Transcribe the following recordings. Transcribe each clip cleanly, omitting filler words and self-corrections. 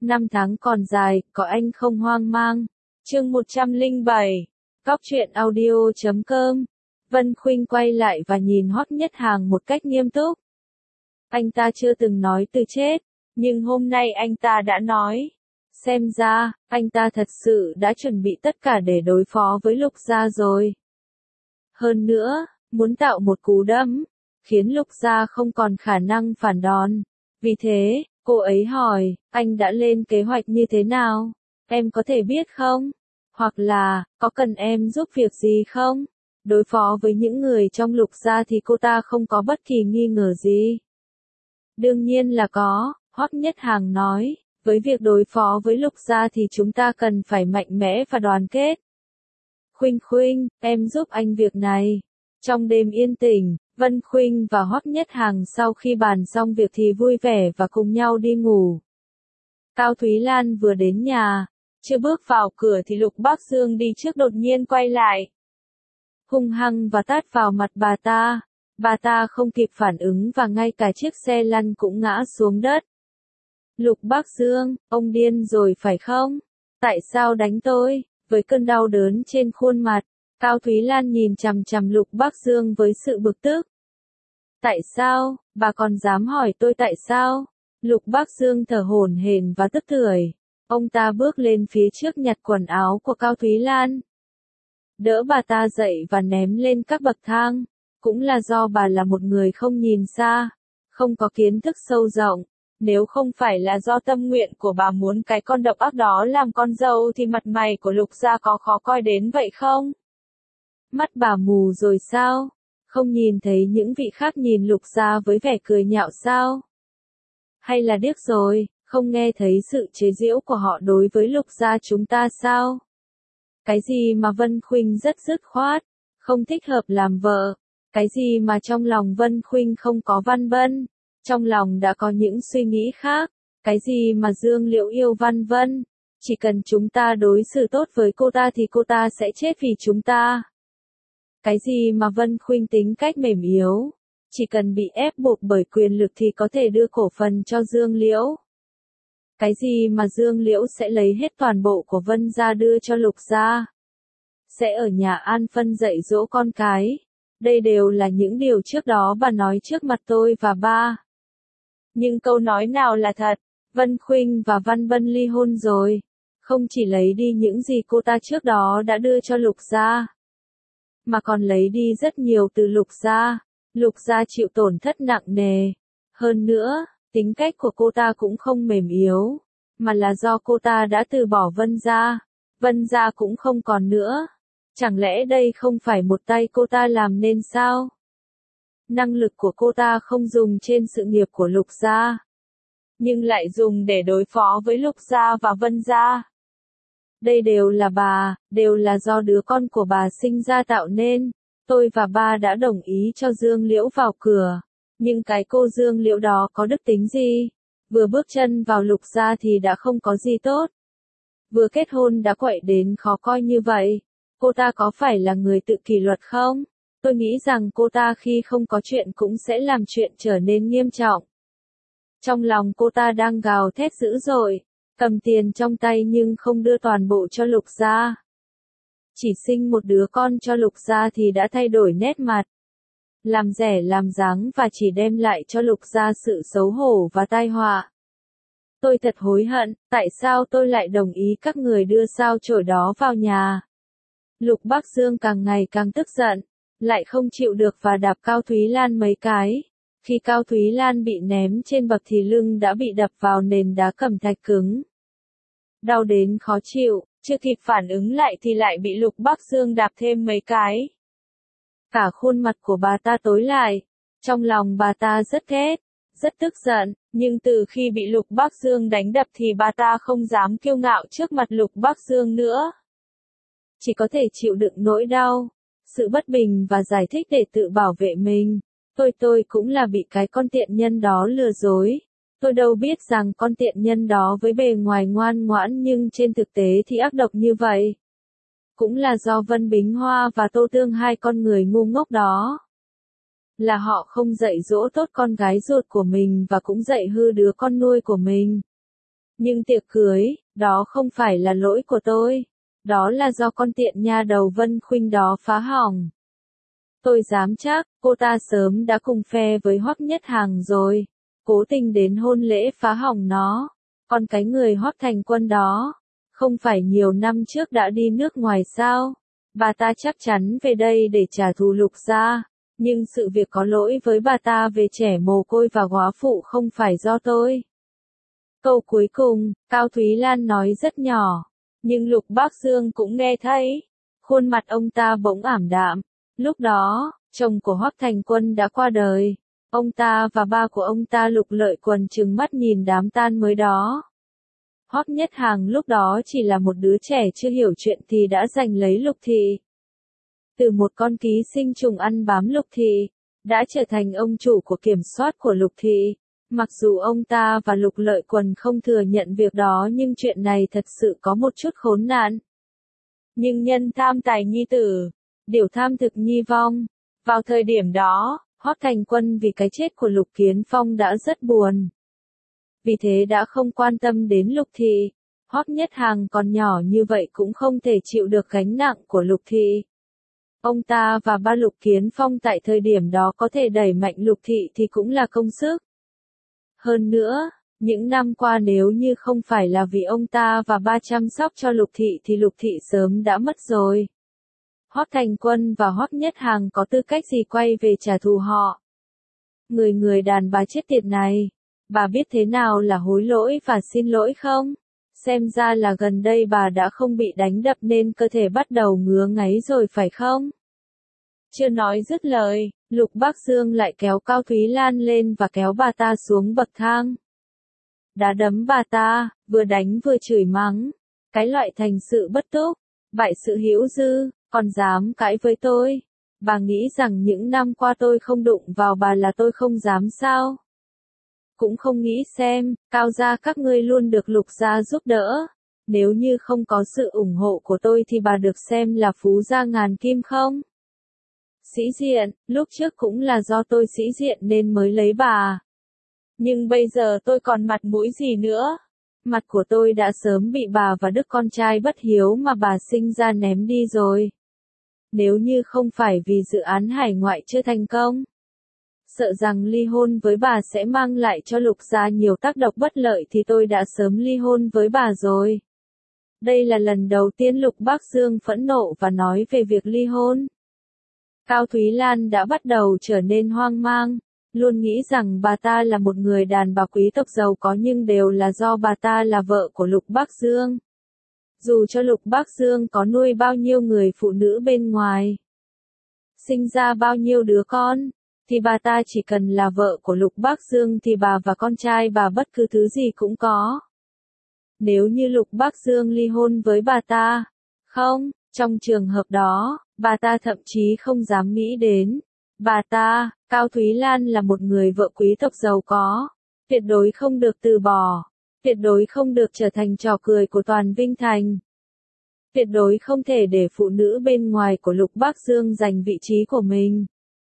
Năm tháng còn dài, có anh không hoang mang. Chương 107. Cóc truyện audio.com. Vân Khuynh quay lại và nhìn Hoắc Nhất Hàng một cách nghiêm túc. Anh ta chưa từng nói từ chết, nhưng hôm nay anh ta đã nói. Xem ra, anh ta thật sự đã chuẩn bị tất cả để đối phó với Lục Gia rồi. Hơn nữa, muốn tạo một cú đấm, khiến Lục Gia không còn khả năng phản đòn. Vì thế, cô ấy hỏi, anh đã lên kế hoạch như thế nào? Em có thể biết không? Hoặc là, có cần em giúp việc gì không? Đối phó với những người trong Lục Gia thì cô ta không có bất kỳ nghi ngờ gì. Đương nhiên là có, Hoắc Nhất Hàng nói, với việc đối phó với Lục Gia thì chúng ta cần phải mạnh mẽ và đoàn kết. Khuynh Khuynh, em giúp anh việc này. Trong đêm yên tĩnh, Vân Khuynh và Hoắc Nhất Hàng sau khi bàn xong việc thì vui vẻ và cùng nhau đi ngủ. Cao Thúy Lan vừa đến nhà, chưa bước vào cửa thì Lục Bác Dương đi trước đột nhiên quay lại. Hung hăng và tát vào mặt bà ta. Bà ta không kịp phản ứng và ngay cả chiếc xe lăn cũng ngã xuống đất. Lục Bác Dương, ông điên rồi phải không? Tại sao đánh tôi? Với cơn đau đớn trên khuôn mặt, Cao Thúy Lan nhìn chằm chằm Lục Bác Dương với sự bực tức. Tại sao? Bà còn dám hỏi tôi tại sao? Lục Bác Dương thở hổn hển và tức tưởi. Ông ta bước lên phía trước nhặt quần áo của Cao Thúy Lan. Đỡ bà ta dậy và ném lên các bậc thang. Cũng là do bà là một người không nhìn xa, không có kiến thức sâu rộng. Nếu không phải là do tâm nguyện của bà muốn cái con độc ác đó làm con dâu thì mặt mày của Lục Gia có khó coi đến vậy không? Mắt bà mù rồi sao? Không nhìn thấy những vị khác nhìn Lục Gia với vẻ cười nhạo sao? Hay là điếc rồi, không nghe thấy sự chế giễu của họ đối với Lục Gia chúng ta sao? Cái gì mà Vân Khuynh rất dứt khoát, không thích hợp làm vợ? Cái gì mà trong lòng Vân Khuynh không có Văn Vân, trong lòng đã có những suy nghĩ khác? Cái gì mà Dương Liễu yêu Văn Vân, chỉ cần chúng ta đối xử tốt với cô ta thì cô ta sẽ chết vì chúng ta? Cái gì mà Vân Khuynh tính cách mềm yếu, chỉ cần bị ép buộc bởi quyền lực thì có thể đưa cổ phần cho Dương Liễu? Cái gì mà Dương Liễu sẽ lấy hết toàn bộ của Vân gia đưa cho Lục gia? Sẽ ở nhà an phân dạy dỗ con cái? Đây đều là những điều trước đó bà nói trước mặt tôi và ba. Nhưng câu nói nào là thật? Vân Khuynh và Văn Vân ly hôn rồi. Không chỉ lấy đi những gì cô ta trước đó đã đưa cho Lục gia, mà còn lấy đi rất nhiều từ Lục gia. Lục gia chịu tổn thất nặng nề. Hơn nữa, tính cách của cô ta cũng không mềm yếu, mà là do cô ta đã từ bỏ Vân gia. Vân gia cũng không còn nữa. Chẳng lẽ đây không phải một tay cô ta làm nên sao? Năng lực của cô ta không dùng trên sự nghiệp của Lục gia, nhưng lại dùng để đối phó với Lục gia và Vân gia. Đây đều là bà, đều là do đứa con của bà sinh ra tạo nên. Tôi và ba đã đồng ý cho Dương Liễu vào cửa. Nhưng cái cô Dương Liễu đó có đức tính gì? Vừa bước chân vào Lục gia thì đã không có gì tốt. Vừa kết hôn đã quậy đến khó coi như vậy. Cô ta có phải là người tự kỷ luật không? Tôi nghĩ rằng cô ta khi không có chuyện cũng sẽ làm chuyện trở nên nghiêm trọng. Trong lòng cô ta đang gào thét dữ dội, cầm tiền trong tay nhưng không đưa toàn bộ cho Lục gia. Chỉ sinh một đứa con cho Lục gia thì đã thay đổi nét mặt. Làm rẻ làm dáng và chỉ đem lại cho Lục gia sự xấu hổ và tai họa. Tôi thật hối hận, tại sao tôi lại đồng ý các người đưa sao chổi đó vào nhà? Lục Bác Dương càng ngày càng tức giận, lại không chịu được và đạp Cao Thúy Lan mấy cái. Khi Cao Thúy Lan bị ném trên bậc thì lưng đã bị đập vào nền đá cẩm thạch cứng. Đau đến khó chịu, chưa kịp phản ứng lại thì lại bị Lục Bác Dương đạp thêm mấy cái. Cả khuôn mặt của bà ta tối lại, trong lòng bà ta rất ghét, rất tức giận, nhưng từ khi bị Lục Bác Dương đánh đập thì bà ta không dám kiêu ngạo trước mặt Lục Bác Dương nữa. Chỉ có thể chịu đựng nỗi đau, sự bất bình và giải thích để tự bảo vệ mình. Tôi cũng là bị cái con tiện nhân đó lừa dối. Tôi đâu biết rằng con tiện nhân đó với bề ngoài ngoan ngoãn nhưng trên thực tế thì ác độc như vậy. Cũng là do Vân Bính Hoa và Tô Tương hai con người ngu ngốc đó. Là họ không dạy dỗ tốt con gái ruột của mình và cũng dạy hư đứa con nuôi của mình. Nhưng tiệc cưới, đó không phải là lỗi của tôi. Đó là do con tiện nha đầu Vân Khuynh đó phá hỏng. Tôi dám chắc, cô ta sớm đã cùng phe với Hoắc Nhất Hằng rồi. Cố tình đến hôn lễ phá hỏng nó. Còn cái người Hoắc Thành Quân đó, không phải nhiều năm trước đã đi nước ngoài sao? Bà ta chắc chắn về đây để trả thù Lục gia. Nhưng sự việc có lỗi với bà ta về trẻ mồ côi và góa phụ không phải do tôi. Câu cuối cùng, Cao Thúy Lan nói rất nhỏ. Nhưng Lục Bác Dương cũng nghe thấy. Khuôn mặt ông ta bỗng ảm đạm. Lúc đó, chồng của Hoắc Thành Quân đã qua đời. Ông ta và ba của ông ta Lục Lợi Quần trừng mắt nhìn đám tang mới đó. Hoắc Nhất Hằng lúc đó chỉ là một đứa trẻ chưa hiểu chuyện thì đã giành lấy Lục Thị. Từ một con ký sinh trùng ăn bám Lục Thị, đã trở thành ông chủ của kiểm soát của Lục Thị. Mặc dù ông ta và Lục Lợi Quần không thừa nhận việc đó nhưng chuyện này thật sự có một chút khốn nạn. Nhưng nhân tham tài nhi tử, điều tham thực nhi vong. Vào thời điểm đó, Hoắc Thành Quân vì cái chết của Lục Kiến Phong đã rất buồn. Vì thế đã không quan tâm đến Lục Thị. Hoắc Nhất Hằng còn nhỏ như vậy cũng không thể chịu được gánh nặng của Lục Thị. Ông ta và ba Lục Kiến Phong tại thời điểm đó có thể đẩy mạnh Lục Thị thì cũng là công sức. Hơn nữa, những năm qua nếu như không phải là vì ông ta và ba chăm sóc cho Lục Thị thì Lục Thị sớm đã mất rồi. Hoắc Thành Quân và Hoắc Nhất Hằng có tư cách gì quay về trả thù họ? Người đàn bà chết tiệt này, bà biết thế nào là hối lỗi và xin lỗi không? Xem ra là gần đây bà đã không bị đánh đập nên cơ thể bắt đầu ngứa ngáy rồi phải không? Chưa nói dứt lời, Lục Bác Dương lại kéo Cao Thúy Lan lên và kéo bà ta xuống bậc thang. Đá đấm bà ta, vừa đánh vừa chửi mắng. Cái loại thành sự bất túc, bại sự hữu dư, còn dám cãi với tôi. Bà nghĩ rằng những năm qua tôi không đụng vào bà là tôi không dám sao? Cũng không nghĩ xem, Cao gia các ngươi luôn được Lục gia giúp đỡ. Nếu như không có sự ủng hộ của tôi thì bà được xem là phú gia ngàn kim không? Sĩ diện, lúc trước cũng là do tôi sĩ diện nên mới lấy bà. Nhưng bây giờ tôi còn mặt mũi gì nữa? Mặt của tôi đã sớm bị bà và đứa con trai bất hiếu mà bà sinh ra ném đi rồi. Nếu như không phải vì dự án hải ngoại chưa thành công, sợ rằng ly hôn với bà sẽ mang lại cho Lục gia nhiều tác động bất lợi thì tôi đã sớm ly hôn với bà rồi. Đây là lần đầu tiên Lục Bác Dương phẫn nộ và nói về việc ly hôn. Cao Thúy Lan đã bắt đầu trở nên hoang mang, luôn nghĩ rằng bà ta là một người đàn bà quý tộc giàu có nhưng đều là do bà ta là vợ của Lục Bác Dương. Dù cho Lục Bác Dương có nuôi bao nhiêu người phụ nữ bên ngoài, sinh ra bao nhiêu đứa con, thì bà ta chỉ cần là vợ của Lục Bác Dương thì bà và con trai bà bất cứ thứ gì cũng có. Nếu như Lục Bác Dương ly hôn với bà ta, không, trong trường hợp đó, bà ta thậm chí không dám nghĩ đến. Bà ta, Cao Thúy Lan là một người vợ quý tộc giàu có, tuyệt đối không được từ bỏ, tuyệt đối không được trở thành trò cười của toàn Vinh Thành. Tuyệt đối không thể để phụ nữ bên ngoài của Lục Bác Dương giành vị trí của mình.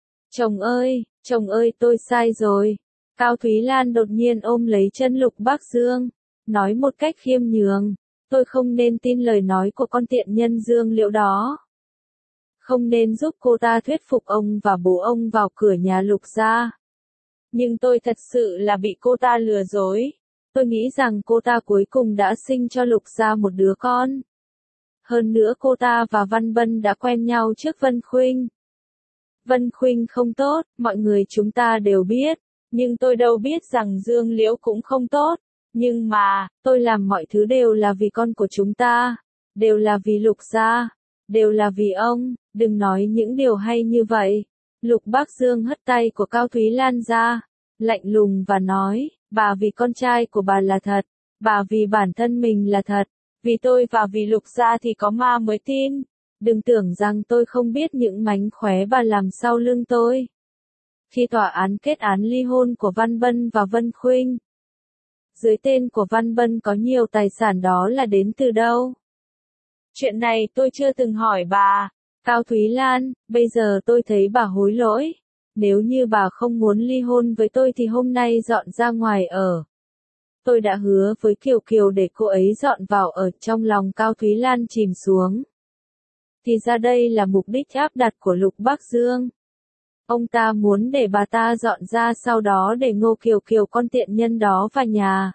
Chồng ơi tôi sai rồi. Cao Thúy Lan đột nhiên ôm lấy chân Lục Bác Dương, nói một cách khiêm nhường, tôi không nên tin lời nói của con tiện nhân Dương Liễu đó. Không nên giúp cô ta thuyết phục ông và bố ông vào cửa nhà Lục gia. Nhưng tôi thật sự là bị cô ta lừa dối. Tôi nghĩ rằng cô ta cuối cùng đã sinh cho Lục gia một đứa con. Hơn nữa cô ta và Văn Bân đã quen nhau trước Vân Khuynh. Vân Khuynh không tốt, mọi người chúng ta đều biết. Nhưng tôi đâu biết rằng Dương Liễu cũng không tốt. Nhưng mà, tôi làm mọi thứ đều là vì con của chúng ta. Đều là vì Lục gia. Đều là vì ông, đừng nói những điều hay như vậy. Lục Bác Dương hất tay của Cao Thúy Lan ra, lạnh lùng và nói, bà vì con trai của bà là thật, bà vì bản thân mình là thật, vì tôi và vì Lục gia thì có ma mới tin. Đừng tưởng rằng tôi không biết những mánh khóe bà làm sau lưng tôi. Khi tòa án kết án ly hôn của Văn Bân và Vân Khuynh, dưới tên của Văn Bân có nhiều tài sản đó là đến từ đâu? Chuyện này tôi chưa từng hỏi bà. Cao Thúy Lan, bây giờ tôi thấy bà hối lỗi. Nếu như bà không muốn ly hôn với tôi thì hôm nay dọn ra ngoài ở. Tôi đã hứa với Kiều Kiều để cô ấy dọn vào ở trong lòng Cao Thúy Lan chìm xuống. Thì ra đây là mục đích áp đặt của Lục Bắc Dương. Ông ta muốn để bà ta dọn ra sau đó để Ngô Kiều Kiều con tiện nhân đó vào nhà.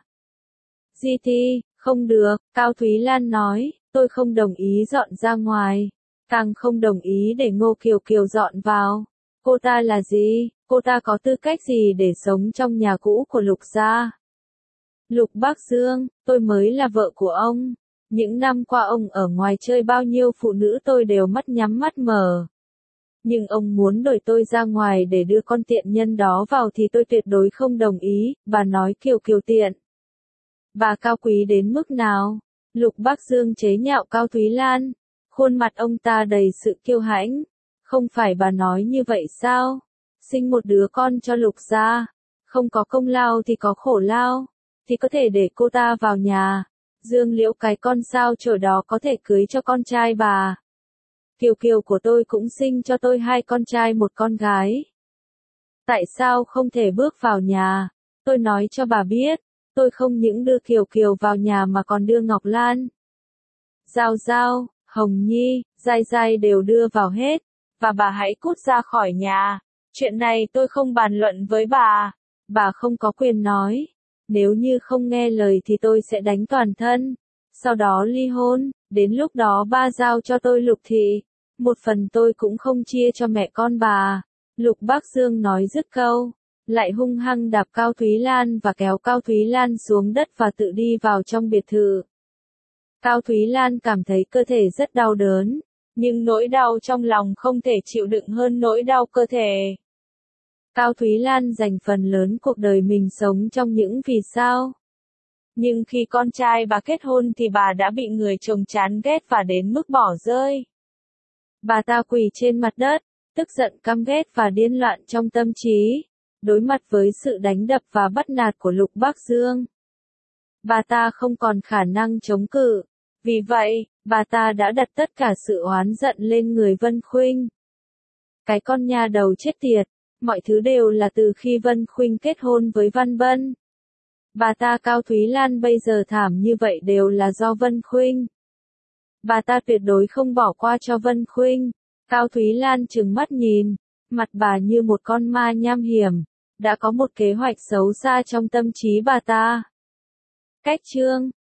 GT, không được, Cao Thúy Lan nói, tôi không đồng ý dọn ra ngoài. Càng không đồng ý để Ngô Kiều Kiều dọn vào. Cô ta là gì? Cô ta có tư cách gì để sống trong nhà cũ của Lục gia? Lục Bắc Dương, tôi mới là vợ của ông. Những năm qua ông ở ngoài chơi bao nhiêu phụ nữ tôi đều mắt nhắm mắt mở. Nhưng ông muốn đuổi tôi ra ngoài để đưa con tiện nhân đó vào thì tôi tuyệt đối không đồng ý, bà nói Kiều Kiều tiện. Bà cao quý đến mức nào? Lục Bắc Dương chế nhạo Cao Thúy Lan. Khuôn mặt ông ta đầy sự kiêu hãnh. Không phải bà nói như vậy sao? Sinh một đứa con cho Lục gia. Không có công lao thì có khổ lao. Thì có thể để cô ta vào nhà. Dương Liễu cái con sao chổi đó có thể cưới cho con trai bà. Kiều Kiều của tôi cũng sinh cho tôi 2 con trai 1 con gái. Tại sao không thể bước vào nhà? Tôi nói cho bà biết, tôi không những đưa Kiều Kiều vào nhà mà còn đưa Ngọc Lan, Giao Giao, Hồng Nhi, Giai Giai đều đưa vào hết. Và bà hãy cút ra khỏi nhà. Chuyện này tôi không bàn luận với bà. Bà không có quyền nói. Nếu như không nghe lời thì tôi sẽ đánh toàn thân. Sau đó ly hôn, đến lúc đó ba giao cho tôi Lục thị. 1 phần tôi cũng không chia cho mẹ con bà. Lục Bắc Dương nói dứt câu, lại hung hăng đạp Cao Thúy Lan và kéo Cao Thúy Lan xuống đất và tự đi vào trong biệt thự. Cao Thúy Lan cảm thấy cơ thể rất đau đớn, nhưng nỗi đau trong lòng không thể chịu đựng hơn nỗi đau cơ thể. Cao Thúy Lan dành phần lớn cuộc đời mình sống trong những vì sao. Nhưng khi con trai bà kết hôn thì bà đã bị người chồng chán ghét và đến mức bỏ rơi. Bà ta quỳ trên mặt đất, tức giận căm ghét và điên loạn trong tâm trí, đối mặt với sự đánh đập và bắt nạt của Lục Bắc Dương. Bà ta không còn khả năng chống cự, vì vậy, bà ta đã đặt tất cả sự oán giận lên người Vân Khuynh. Cái con nha đầu chết tiệt, mọi thứ đều là từ khi Vân Khuynh kết hôn với Văn Bân. Bà ta Cao Thúy Lan bây giờ thảm như vậy đều là do Vân Khuynh. Bà ta tuyệt đối không bỏ qua cho Vân Khuynh. Cao Thúy Lan trừng mắt nhìn, mặt bà như một con ma nham hiểm, đã có một kế hoạch xấu xa trong tâm trí bà ta. Cách chương